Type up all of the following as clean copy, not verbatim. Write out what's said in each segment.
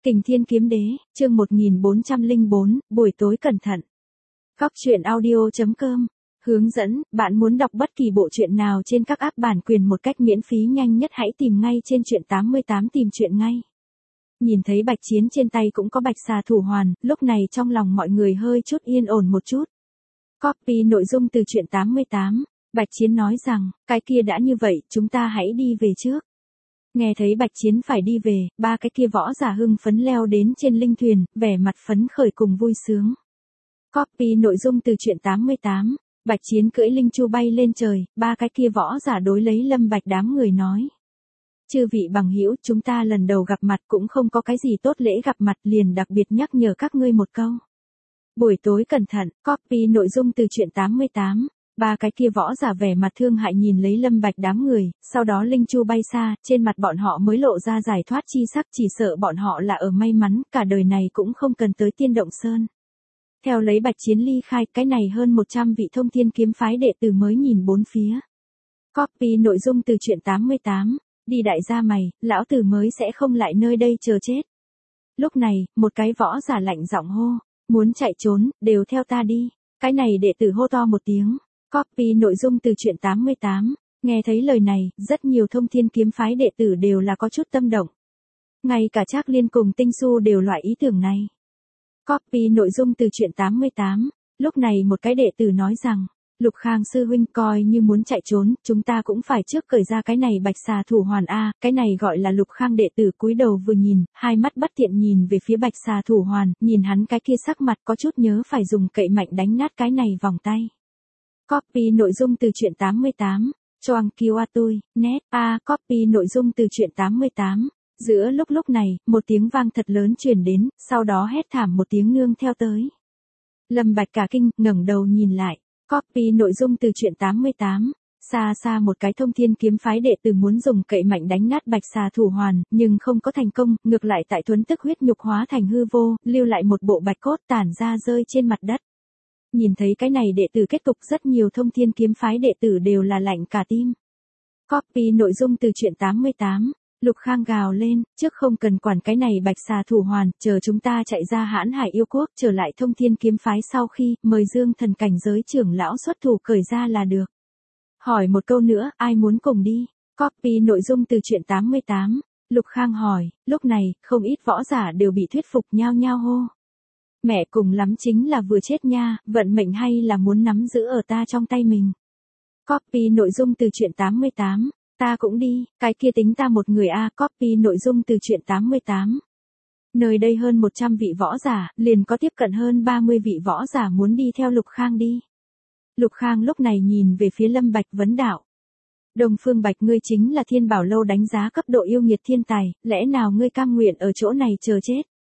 Kình Thiên Kiếm Đế, chương 1404, buổi tối cẩn thận. Góc truyện audio.com hướng dẫn, bạn muốn đọc bất kỳ bộ truyện nào trên các app bản quyền một cách miễn phí nhanh nhất hãy tìm ngay trên truyện 88 tìm truyện ngay. Nhìn thấy Bạch Chiến trên tay cũng có bạch xà thủ hoàn, lúc này trong lòng mọi người hơi chút yên ổn một chút. Copy nội dung từ truyện 88, Bạch Chiến nói rằng, cái kia đã như vậy, chúng ta hãy đi về trước. Nghe thấy Bạch Chiến phải đi về, ba cái kia võ giả hưng phấn leo đến trên linh thuyền, vẻ mặt phấn khởi cùng vui sướng. Copy nội dung từ truyện 88, Bạch Chiến cưỡi linh chu bay lên trời, ba cái kia võ giả đối lấy Lâm Bạch đám người nói. Chư vị bằng hữu, chúng ta lần đầu gặp mặt cũng không có cái gì tốt lễ gặp mặt, liền đặc biệt nhắc nhở các ngươi một câu. Buổi tối cẩn thận. Copy nội dung từ truyện 88. Ba cái kia võ giả vẻ mặt thương hại nhìn lấy Lâm Bạch đám người, sau đó linh chu bay xa, trên mặt bọn họ mới lộ ra giải thoát chi sắc, chỉ sợ bọn họ là ở may mắn, cả đời này cũng không cần tới Tiên Động Sơn. Theo lấy Bạch Chiến ly khai, cái này hơn 100 vị Thông Thiên Kiếm phái đệ tử mới nhìn bốn phía. Copy nội dung từ truyện 88. Đi đại gia mày, lão tử mới sẽ không lại nơi đây chờ chết. Lúc này, một cái võ giả lạnh giọng hô, muốn chạy trốn, đều theo ta đi. Cái này đệ tử hô to một tiếng. Copy nội dung từ truyện 88, nghe thấy lời này, rất nhiều Thông Thiên Kiếm phái đệ tử đều là có chút tâm động. Ngay cả Trác Liên cùng Tinh Xu đều loại ý tưởng này. Copy nội dung từ truyện 88, lúc này một cái đệ tử nói rằng, Lục Khang sư huynh coi như muốn chạy trốn, chúng ta cũng phải trước cởi ra cái này bạch xà thủ hoàn a, cái này gọi là Lục Khang đệ tử cúi đầu vừa nhìn, hai mắt bất thiện nhìn về phía bạch xà thủ hoàn, nhìn hắn cái kia sắc mặt có chút nhớ phải dùng cậy mạnh đánh nát cái này vòng tay. Copy nội dung từ truyện 88, Choang Kiêu A Tui, net, copy nội dung từ truyện 88. Giữa lúc này, một tiếng vang thật lớn truyền đến, sau đó hét thảm một tiếng nương theo tới. Lâm Bạch cả kinh, ngẩng đầu nhìn lại. Copy nội dung từ truyện 88. Xa xa một cái Thông Thiên Kiếm phái đệ tử muốn dùng cậy mạnh đánh nát bạch xà thủ hoàn, nhưng không có thành công, ngược lại tại thuấn tức huyết nhục hóa thành hư vô, lưu lại một bộ bạch cốt tản ra rơi trên mặt đất. Nhìn thấy cái này đệ tử kết cục, rất nhiều Thông Thiên Kiếm phái đệ tử đều là lạnh cả tim. Copy nội dung từ truyện 88. Lục Khang gào lên, trước không cần quản cái này bạch xà thủ hoàn, chờ chúng ta chạy ra Hãn Hải yêu quốc, trở lại Thông Thiên Kiếm phái sau khi, mời Dương Thần cảnh giới trưởng lão xuất thủ cởi ra là được. Hỏi một câu nữa, ai muốn cùng đi? Copy nội dung từ truyện 88. Lục Khang hỏi, lúc này, không ít võ giả đều bị thuyết phục nhao nhao hô. Mẹ cùng lắm chính là vừa chết nha, vận mệnh hay là muốn nắm giữ ở ta trong tay mình. Copy nội dung từ truyện 88. Ta cũng đi, cái kia tính ta một người copy nội dung từ truyện 88. Nơi đây hơn 100 vị võ giả, liền có tiếp cận hơn 30 vị võ giả muốn đi theo Lục Khang đi. Lục Khang lúc này nhìn về phía Lâm Bạch vấn đạo. Đông Phương Bạch, ngươi chính là Thiên Bảo Lâu đánh giá cấp độ yêu nghiệt thiên tài, lẽ nào ngươi cam nguyện ở chỗ này chờ chết?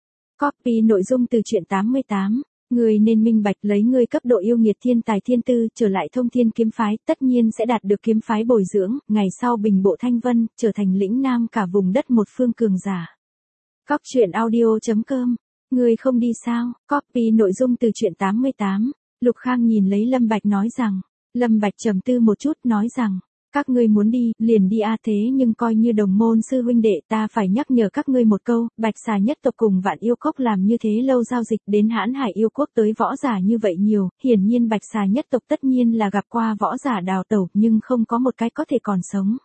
Copy nội dung từ truyện 88. Ngươi nên minh bạch, lấy ngươi cấp độ yêu nghiệt thiên tài thiên tư, trở lại Thông Thiên Kiếm phái, tất nhiên sẽ đạt được kiếm phái bồi dưỡng, ngày sau bình bộ thanh vân, trở thành lĩnh nam cả vùng đất một phương cường giả. Góc truyện audio.com, ngươi không đi sao? Copy nội dung từ truyện 88. Lục Khang nhìn lấy Lâm Bạch nói rằng, Lâm Bạch trầm tư một chút nói rằng, các ngươi muốn đi, liền đi thế nhưng coi như đồng môn sư huynh đệ, ta phải nhắc nhở các ngươi một câu, bạch xà nhất tộc cùng Vạn Yêu Cốc làm như thế lâu giao dịch, đến Hãn Hải yêu quốc tới võ giả như vậy nhiều, hiển nhiên bạch xà nhất tộc tất nhiên là gặp qua võ giả đào tẩu, nhưng không có một cái có thể còn sống.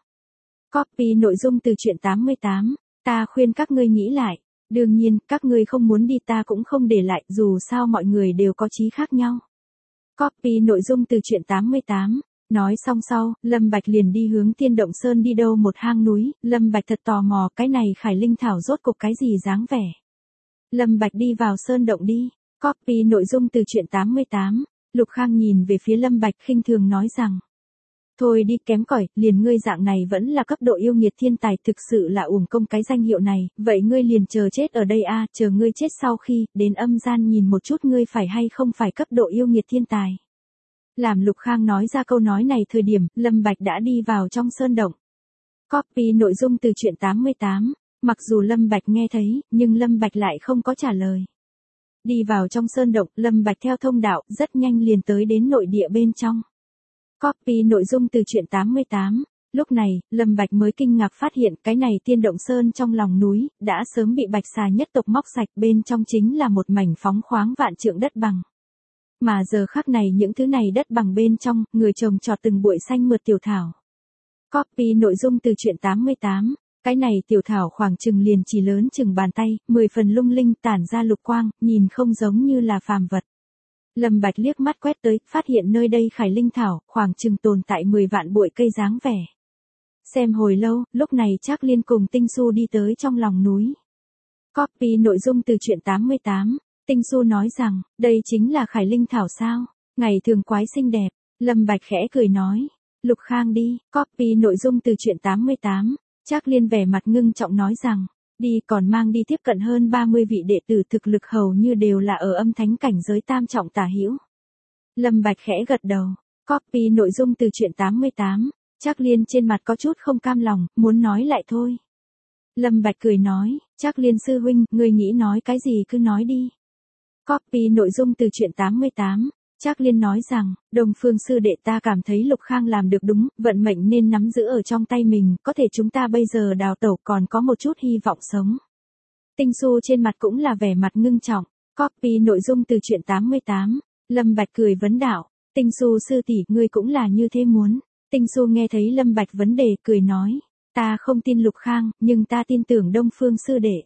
Copy nội dung từ truyện 88, ta khuyên các ngươi nghĩ lại, đương nhiên, các ngươi không muốn đi ta cũng không để lại, dù sao mọi người đều có chí khác nhau. Copy nội dung từ truyện 88. Nói xong sau, Lâm Bạch liền đi hướng Tiên Động Sơn đi đâu một hang núi, Lâm Bạch thật tò mò cái này Khải Linh Thảo rốt cục cái gì dáng vẻ. Lâm Bạch đi vào Sơn Động đi. Copy nội dung từ truyện 88. Lục Khang nhìn về phía Lâm Bạch khinh thường nói rằng. Thôi đi, kém cỏi, liền ngươi dạng này vẫn là cấp độ yêu nghiệt thiên tài, thực sự là uổng công cái danh hiệu này, vậy ngươi liền chờ chết ở đây chờ ngươi chết sau khi, đến âm gian nhìn một chút ngươi phải hay không phải cấp độ yêu nghiệt thiên tài. Làm Lục Khang nói ra câu nói này thời điểm, Lâm Bạch đã đi vào trong sơn động. Copy nội dung từ truyện 88. Mặc dù Lâm Bạch nghe thấy, nhưng Lâm Bạch lại không có trả lời. Đi vào trong sơn động, Lâm Bạch theo thông đạo, rất nhanh liền tới đến nội địa bên trong. Copy nội dung từ truyện 88. Lúc này, Lâm Bạch mới kinh ngạc phát hiện cái này Tiên Động Sơn trong lòng núi, đã sớm bị Bạch Xà nhất tộc móc sạch, bên trong chính là một mảnh phóng khoáng vạn trượng đất bằng. Mà giờ khắc này những thứ này đất bằng bên trong, người trồng trọt từng bụi xanh mượt tiểu thảo. Copy nội dung từ truyện 88. Cái này tiểu thảo khoảng chừng liền chỉ lớn chừng bàn tay, 10 phần lung linh tản ra lục quang, nhìn không giống như là phàm vật. Lâm Bạch liếc mắt quét tới, phát hiện nơi đây khải linh thảo, khoảng chừng tồn tại 10 vạn bụi cây dáng vẻ. Xem hồi lâu, lúc này Trác Liên cùng Tinh Xu đi tới trong lòng núi. Copy nội dung từ truyện 88. Tinh Xu nói rằng, đây chính là khải linh thảo sao? Ngày thường quái xinh đẹp. Lâm Bạch khẽ cười nói, Lục Khang đi. Copy nội dung từ truyện 88. Trác Liên vẻ mặt ngưng trọng nói rằng, đi còn mang đi tiếp cận hơn 30 vị đệ tử thực lực hầu như đều là ở âm thánh cảnh giới tam trọng tả hữu. Lâm Bạch khẽ gật đầu. Copy nội dung từ truyện 88. Trác Liên trên mặt có chút không cam lòng, muốn nói lại thôi. Lâm Bạch cười nói, Trác Liên sư huynh, ngươi nghĩ nói cái gì cứ nói đi. Copy nội dung từ truyện 88. Trác Liên nói rằng, Đông Phương sư đệ ta cảm thấy Lục Khang làm được đúng, vận mệnh nên nắm giữ ở trong tay mình, có thể chúng ta bây giờ đào tẩu còn có một chút hy vọng sống. Tinh Xu trên mặt cũng là vẻ mặt ngưng trọng. Copy nội dung từ truyện 88. Lâm Bạch cười vấn đạo, Tinh Xu sư tỷ, ngươi cũng là như thế muốn. Tinh Xu nghe thấy Lâm Bạch vấn đề, cười nói, ta không tin Lục Khang, nhưng ta tin tưởng Đông Phương sư đệ.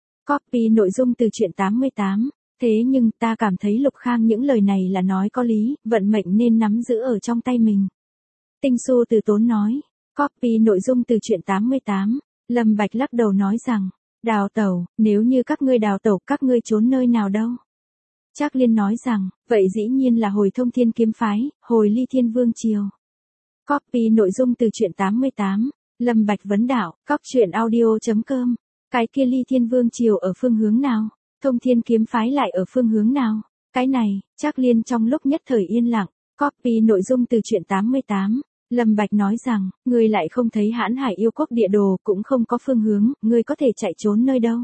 Copy nội dung từ truyện 88. Thế nhưng ta cảm thấy Lục Khang những lời này là nói có lý, vận mệnh nên nắm giữ ở trong tay mình. Tinh Xu từ tốn nói. Copy nội dung từ truyện 88. Lâm Bạch lắc đầu nói rằng, đào tẩu, nếu như các ngươi đào tẩu các ngươi trốn nơi nào đâu? Trác Liên nói rằng, vậy dĩ nhiên là hồi Thông Thiên kiếm phái, hồi Ly Thiên Vương triều. Copy nội dung từ truyện 88. Lâm Bạch vấn đạo, cóc.audio.com. Cái kia Ly Thiên Vương triều ở phương hướng nào? Thông Thiên kiếm phái lại ở phương hướng nào? Cái này, Trác Liên trong lúc nhất thời yên lặng. Copy nội dung từ truyện 88. Lâm Bạch nói rằng, ngươi lại không thấy Hãn Hải yêu quốc địa đồ cũng không có phương hướng, ngươi có thể chạy trốn nơi đâu?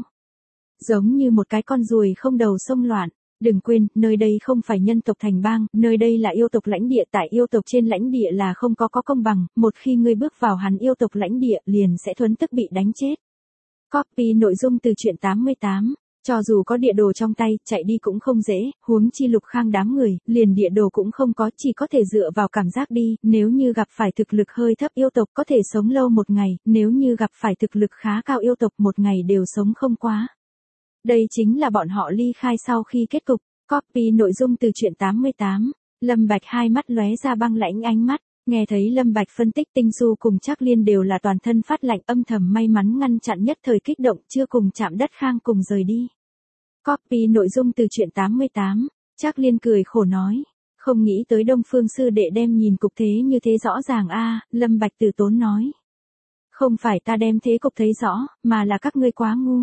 Giống như một cái con ruồi không đầu xông loạn. Đừng quên, nơi đây không phải nhân tộc thành bang, nơi đây là yêu tộc lãnh địa, tại yêu tộc trên lãnh địa là không có công bằng, một khi ngươi bước vào hắn yêu tộc lãnh địa liền sẽ thuấn tức bị đánh chết. Copy nội dung từ truyện 88. Cho dù có địa đồ trong tay, chạy đi cũng không dễ, huống chi Lục Khang đám người, liền địa đồ cũng không có, chỉ có thể dựa vào cảm giác đi, nếu như gặp phải thực lực hơi thấp yêu tộc có thể sống lâu một ngày, nếu như gặp phải thực lực khá cao yêu tộc một ngày đều sống không quá. Đây chính là bọn họ ly khai sau khi kết cục. Copy nội dung từ truyện 88. Lâm Bạch hai mắt lóe ra băng lãnh ánh mắt, nghe thấy Lâm Bạch phân tích, Tinh Xu cùng Trác Liên đều là toàn thân phát lạnh, âm thầm may mắn ngăn chặn nhất thời kích động, chưa cùng chạm đất Khang cùng rời đi. Copy nội dung từ truyện 88. Trác Liên cười khổ nói, không nghĩ tới Đông Phương sư đệ đem nhìn cục thế như thế rõ ràng a. Lâm Bạch từ tốn nói, không phải ta đem thế cục thấy rõ, mà là các ngươi quá ngu.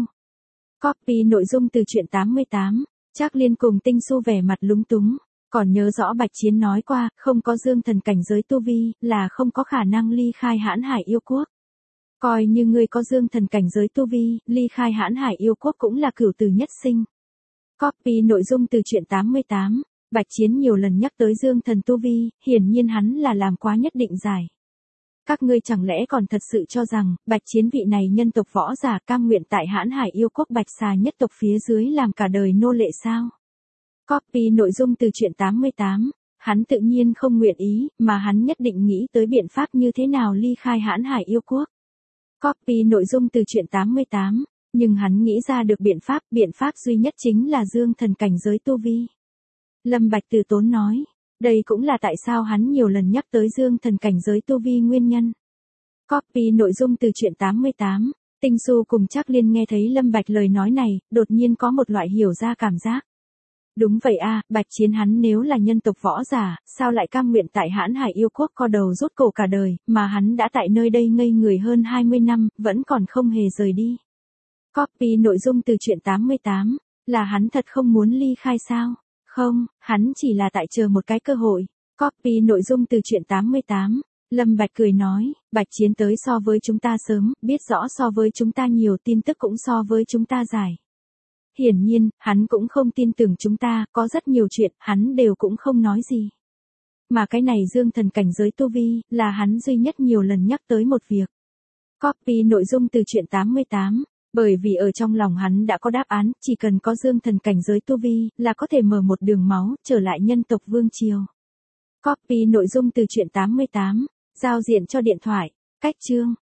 Copy nội dung từ truyện 88. Trác Liên cùng Tinh Xu vẻ mặt lúng túng, còn nhớ rõ Bạch Chiến nói qua, không có dương thần cảnh giới tu vi, là không có khả năng ly khai Hãn Hải yêu quốc. Coi như ngươi có dương thần cảnh giới tu vi, ly khai Hãn Hải yêu quốc cũng là cửu tử nhất sinh. Copy nội dung từ truyện 88. Bạch Chiến nhiều lần nhắc tới dương thần tu vi, hiển nhiên hắn là làm quá nhất định giải. Các ngươi chẳng lẽ còn thật sự cho rằng, Bạch Chiến vị này nhân tộc võ giả cam nguyện tại Hãn Hải yêu quốc Bạch Xà nhất tộc phía dưới làm cả đời nô lệ sao? Copy nội dung từ truyện 88. Hắn tự nhiên không nguyện ý, mà hắn nhất định nghĩ tới biện pháp như thế nào ly khai Hãn Hải yêu quốc. Copy nội dung từ truyện 88. Nhưng hắn nghĩ ra được biện pháp duy nhất chính là dương thần cảnh giới tu vi. Lâm Bạch từ tốn nói, đây cũng là tại sao hắn nhiều lần nhắc tới dương thần cảnh giới tu vi nguyên nhân. Copy nội dung từ truyện 88. Tinh Xu cùng Trác Liên nghe thấy Lâm Bạch lời nói này, đột nhiên có một loại hiểu ra cảm giác. Đúng vậy a, Bạch Chiến hắn nếu là nhân tộc võ giả, sao lại cam nguyện tại Hãn Hải yêu quốc co đầu rút cổ cả đời, mà hắn đã tại nơi đây ngây người hơn 20 năm, vẫn còn không hề rời đi. Copy nội dung từ truyện 88. Là hắn thật không muốn ly khai sao? Không, hắn chỉ là tại chờ một cái cơ hội. Copy nội dung từ truyện 88. Lâm Bạch cười nói, Bạch Chiến tới so với chúng ta sớm, biết rõ so với chúng ta nhiều, tin tức cũng so với chúng ta giải. Hiển nhiên, hắn cũng không tin tưởng chúng ta, có rất nhiều chuyện, hắn đều cũng không nói gì. mà cái này dương thần cảnh giới tu vi, là hắn duy nhất nhiều lần nhắc tới một việc. Copy nội dung từ truyện 88. Bởi vì ở trong lòng hắn đã có đáp án, chỉ cần có dương thần cảnh giới tu vi, là có thể mở một đường máu, trở lại nhân tộc vương triều. Copy nội dung từ truyện 88. Giao diện cho điện thoại. Cách chương.